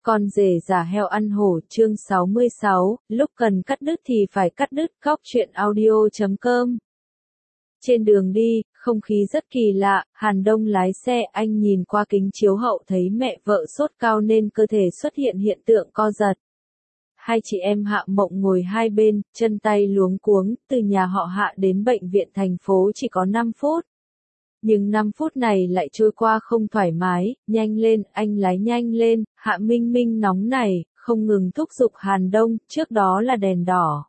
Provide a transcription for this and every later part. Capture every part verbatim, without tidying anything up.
Con rể giả heo ăn hổ chương sáu mươi sáu, lúc cần cắt đứt thì phải cắt đứt. Cóc truyện audio chấm com. Trên đường đi, không khí rất kỳ lạ, Hàn Đông lái xe, anh nhìn qua kính chiếu hậu thấy mẹ vợ sốt cao nên cơ thể xuất hiện hiện tượng co giật. Hai chị em Hạ Mộng ngồi hai bên, chân tay luống cuống, từ nhà họ Hạ đến bệnh viện thành phố chỉ có năm phút. Nhưng năm phút này lại trôi qua không thoải mái, nhanh lên, anh lái nhanh lên, Hạ Minh Minh nóng này, không ngừng thúc giục Hàn Đông, trước đó là đèn đỏ.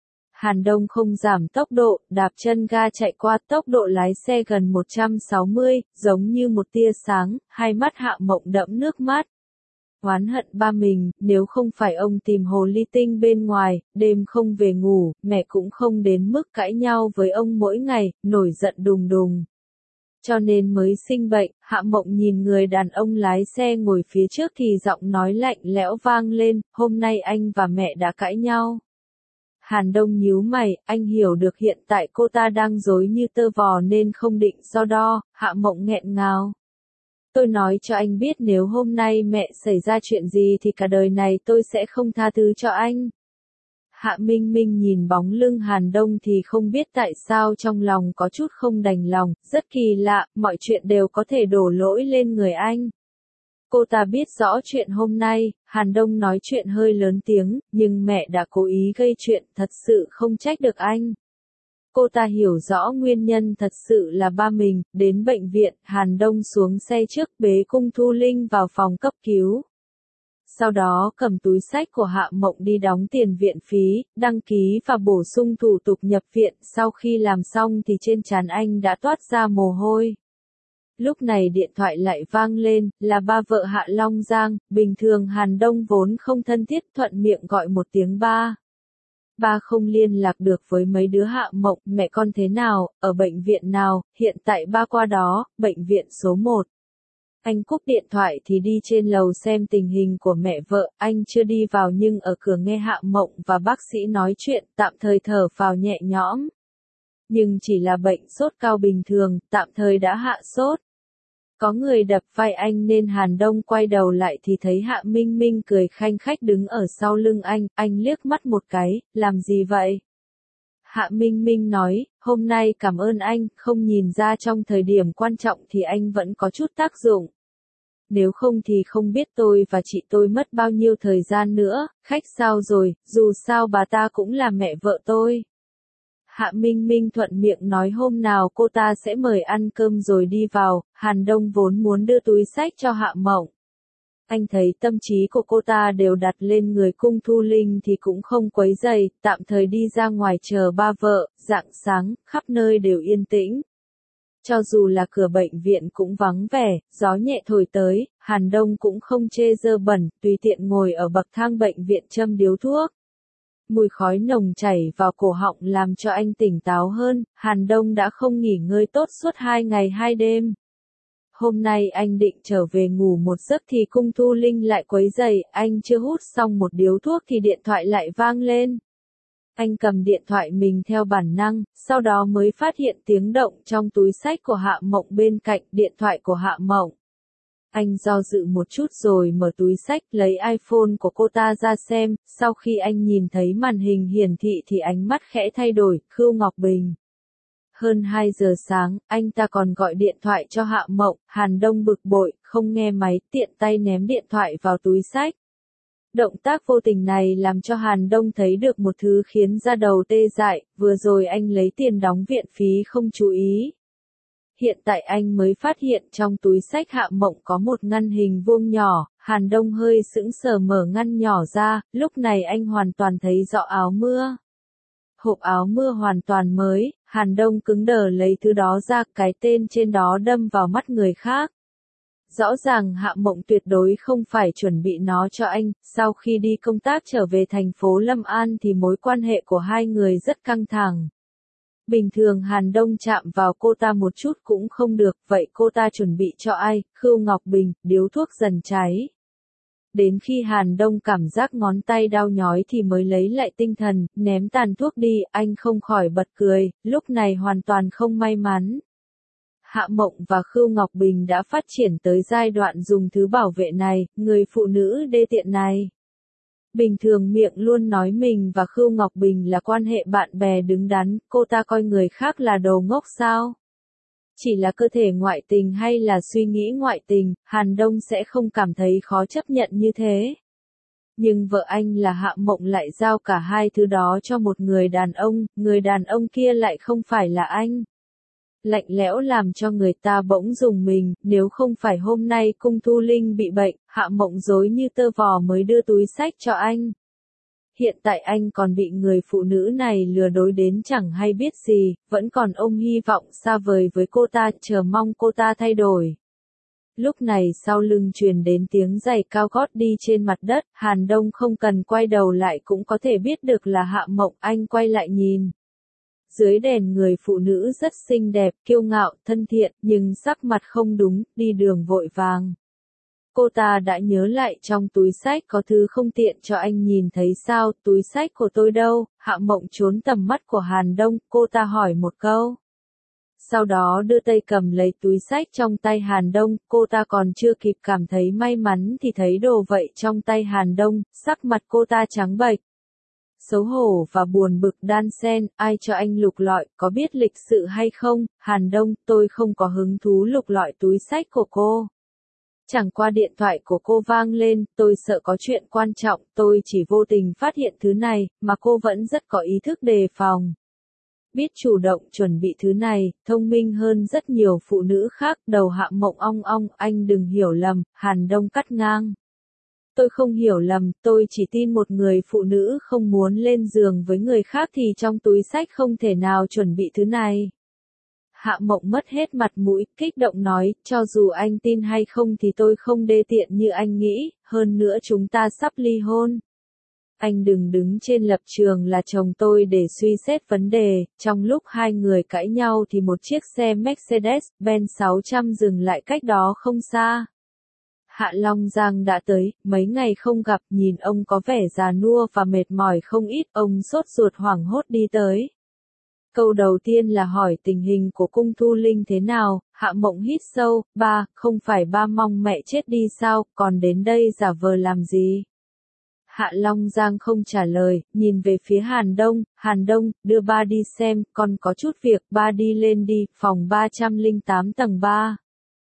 Hàn Đông không giảm tốc độ, đạp chân ga chạy qua, tốc độ lái xe gần một trăm sáu mươi, giống như một tia sáng, hai mắt Hạ Mộng đẫm nước mắt. Oán hận ba mình, nếu không phải ông tìm hồ ly tinh bên ngoài, đêm không về ngủ, mẹ cũng không đến mức cãi nhau với ông mỗi ngày, nổi giận đùng đùng. Cho nên mới sinh bệnh. Hạ Mộng nhìn người đàn ông lái xe ngồi phía trước thì giọng nói lạnh lẽo vang lên, hôm nay anh và mẹ đã cãi nhau. Hàn Đông nhíu mày, anh hiểu được hiện tại cô ta đang dối như tơ vò nên không định so đo. Hạ Mộng nghẹn ngào. Tôi nói cho anh biết nếu hôm nay mẹ xảy ra chuyện gì thì cả đời này tôi sẽ không tha thứ cho anh. Hạ Minh Minh nhìn bóng lưng Hàn Đông thì không biết tại sao trong lòng có chút không đành lòng, rất kỳ lạ, mọi chuyện đều có thể đổ lỗi lên người anh. Cô ta biết rõ chuyện hôm nay, Hàn Đông nói chuyện hơi lớn tiếng, nhưng mẹ đã cố ý gây chuyện, thật sự không trách được anh. Cô ta hiểu rõ nguyên nhân thật sự là ba mình, đến bệnh viện, Hàn Đông xuống xe trước bế Cung Thu Linh vào phòng cấp cứu. Sau đó cầm túi xách của Hạ Mộng đi đóng tiền viện phí, đăng ký và bổ sung thủ tục nhập viện, sau khi làm xong thì trên trán anh đã toát ra mồ hôi. Lúc này điện thoại lại vang lên, là ba vợ Hạ Long Giang, bình thường Hàn Đông vốn không thân thiết thuận miệng gọi một tiếng ba. Ba không liên lạc được với mấy đứa Hạ Mộng, mẹ con thế nào, ở bệnh viện nào, hiện tại ba qua đó, bệnh viện số một. Anh cúp điện thoại thì đi trên lầu xem tình hình của mẹ vợ, anh chưa đi vào nhưng ở cửa nghe Hạ Mộng và bác sĩ nói chuyện, tạm thời thở phào nhẹ nhõm. Nhưng chỉ là bệnh sốt cao bình thường, tạm thời đã hạ sốt. Có người đập vai anh nên Hàn Đông quay đầu lại thì thấy Hạ Minh Minh cười khanh khách đứng ở sau lưng anh, anh liếc mắt một cái, làm gì vậy? Hạ Minh Minh nói, hôm nay cảm ơn anh, không nhìn ra trong thời điểm quan trọng thì anh vẫn có chút tác dụng. Nếu không thì không biết tôi và chị tôi mất bao nhiêu thời gian nữa, khách sao rồi, dù sao bà ta cũng là mẹ vợ tôi. Hạ Minh Minh thuận miệng nói hôm nào cô ta sẽ mời ăn cơm rồi đi vào, Hàn Đông vốn muốn đưa túi xách cho Hạ Mộng. Anh thấy tâm trí của cô ta đều đặt lên người Cung Thu Linh thì cũng không quấy rầy, tạm thời đi ra ngoài chờ ba vợ, rạng sáng, khắp nơi đều yên tĩnh. Cho dù là cửa bệnh viện cũng vắng vẻ, gió nhẹ thổi tới, Hàn Đông cũng không chê dơ bẩn, tùy tiện ngồi ở bậc thang bệnh viện châm điếu thuốc. Mùi khói nồng chảy vào cổ họng làm cho anh tỉnh táo hơn, Hàn Đông đã không nghỉ ngơi tốt suốt hai ngày hai đêm. Hôm nay anh định trở về ngủ một giấc thì Cung Thu Linh lại quấy rầy, anh chưa hút xong một điếu thuốc thì điện thoại lại vang lên. Anh cầm điện thoại mình theo bản năng, sau đó mới phát hiện tiếng động trong túi xách của Hạ Mộng bên cạnh, điện thoại của Hạ Mộng. Anh do dự một chút rồi mở túi xách lấy iPhone của cô ta ra xem, sau khi anh nhìn thấy màn hình hiển thị thì ánh mắt khẽ thay đổi, Khưu Ngọc Bình. Hơn hai giờ sáng, anh ta còn gọi điện thoại cho Hạ Mộng, Hàn Đông bực bội, không nghe máy, tiện tay ném điện thoại vào túi xách. Động tác vô tình này làm cho Hàn Đông thấy được một thứ khiến da đầu tê dại, vừa rồi anh lấy tiền đóng viện phí không chú ý. Hiện tại anh mới phát hiện trong túi xách Hạ Mộng có một ngăn hình vuông nhỏ, Hàn Đông hơi sững sờ mở ngăn nhỏ ra, lúc này anh hoàn toàn thấy rõ áo mưa. Hộp áo mưa hoàn toàn mới, Hàn Đông cứng đờ lấy thứ đó ra, cái tên trên đó đâm vào mắt người khác. Rõ ràng Hạ Mộng tuyệt đối không phải chuẩn bị nó cho anh, sau khi đi công tác trở về thành phố Lâm An thì mối quan hệ của hai người rất căng thẳng. Bình thường Hàn Đông chạm vào cô ta một chút cũng không được, vậy cô ta chuẩn bị cho ai? Khưu Ngọc Bình, điếu thuốc dần cháy. Đến khi Hàn Đông cảm giác ngón tay đau nhói thì mới lấy lại tinh thần, ném tàn thuốc đi, anh không khỏi bật cười, lúc này hoàn toàn không may mắn. Hạ Mộng và Khưu Ngọc Bình đã phát triển tới giai đoạn dùng thứ bảo vệ này, người phụ nữ đê tiện này. Bình thường miệng luôn nói mình và Khưu Ngọc Bình là quan hệ bạn bè đứng đắn, cô ta coi người khác là đồ ngốc sao? Chỉ là cơ thể ngoại tình hay là suy nghĩ ngoại tình, Hàn Đông sẽ không cảm thấy khó chấp nhận như thế. Nhưng vợ anh là Hạ Mộng lại giao cả hai thứ đó cho một người đàn ông, người đàn ông kia lại không phải là anh. Lạnh lẽo làm cho người ta bỗng rùng mình, nếu không phải hôm nay Cung Thu Linh bị bệnh, Hạ Mộng dối như tơ vò mới đưa túi xách cho anh. Hiện tại anh còn bị người phụ nữ này lừa dối đến chẳng hay biết gì, vẫn còn ôm hy vọng xa vời với cô ta, chờ mong cô ta thay đổi. Lúc này sau lưng truyền đến tiếng giày cao gót đi trên mặt đất, Hàn Đông không cần quay đầu lại cũng có thể biết được là Hạ Mộng, anh quay lại nhìn. Dưới đèn người phụ nữ rất xinh đẹp, kiêu ngạo, thân thiện, nhưng sắc mặt không đúng, đi đường vội vàng. Cô ta đã nhớ lại trong túi xách có thứ không tiện cho anh nhìn thấy sao, túi xách của tôi đâu, Hạ Mộng trốn tầm mắt của Hàn Đông, cô ta hỏi một câu. Sau đó đưa tay cầm lấy túi xách trong tay Hàn Đông, cô ta còn chưa kịp cảm thấy may mắn thì thấy đồ vậy trong tay Hàn Đông, sắc mặt cô ta trắng bệch. Xấu hổ và buồn bực đan xen, ai cho anh lục lọi, có biết lịch sự hay không, Hàn Đông, tôi không có hứng thú lục lọi túi xách của cô. Chẳng qua điện thoại của cô vang lên, tôi sợ có chuyện quan trọng, tôi chỉ vô tình phát hiện thứ này, mà cô vẫn rất có ý thức đề phòng. Biết chủ động chuẩn bị thứ này, thông minh hơn rất nhiều phụ nữ khác, đầu Hạ Mộng ong ong, anh đừng hiểu lầm, Hàn Đông cắt ngang. Tôi không hiểu lầm, tôi chỉ tin một người phụ nữ không muốn lên giường với người khác thì trong túi xách không thể nào chuẩn bị thứ này. Hạ Mộng mất hết mặt mũi, kích động nói, cho dù anh tin hay không thì tôi không đê tiện như anh nghĩ, hơn nữa chúng ta sắp ly hôn. Anh đừng đứng trên lập trường là chồng tôi để suy xét vấn đề, trong lúc hai người cãi nhau thì một chiếc xe Mercedes-Benz sáu trăm dừng lại cách đó không xa. Hạ Long Giang đã tới, mấy ngày không gặp, nhìn ông có vẻ già nua và mệt mỏi không ít, ông sốt ruột hoảng hốt đi tới. Câu đầu tiên là hỏi tình hình của Cung Thu Linh thế nào, Hạ Mộng hít sâu, ba, không phải ba mong mẹ chết đi sao, còn đến đây giả vờ làm gì? Hạ Long Giang không trả lời, nhìn về phía Hàn Đông, Hàn Đông, đưa ba đi xem, con có chút việc, ba đi lên đi, phòng ba trăm lẻ tám tầng ba.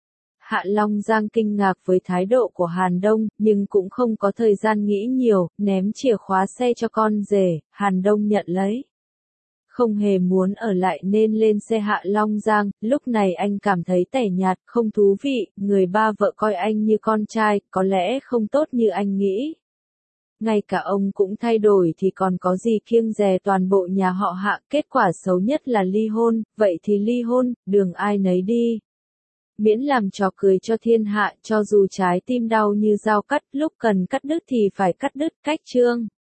Hạ Long Giang kinh ngạc với thái độ của Hàn Đông, nhưng cũng không có thời gian nghĩ nhiều, ném chìa khóa xe cho con rể, Hàn Đông nhận lấy. Không hề muốn ở lại nên lên xe Hạ Long Giang, lúc này anh cảm thấy tẻ nhạt, không thú vị, người ba vợ coi anh như con trai, có lẽ không tốt như anh nghĩ. Ngay cả ông cũng thay đổi thì còn có gì kiêng dè toàn bộ nhà họ Hạ, kết quả xấu nhất là ly hôn, vậy thì ly hôn, đường ai nấy đi. Miễn làm trò cười cho thiên hạ, cho dù trái tim đau như dao cắt, lúc cần cắt đứt thì phải cắt đứt, cách chương.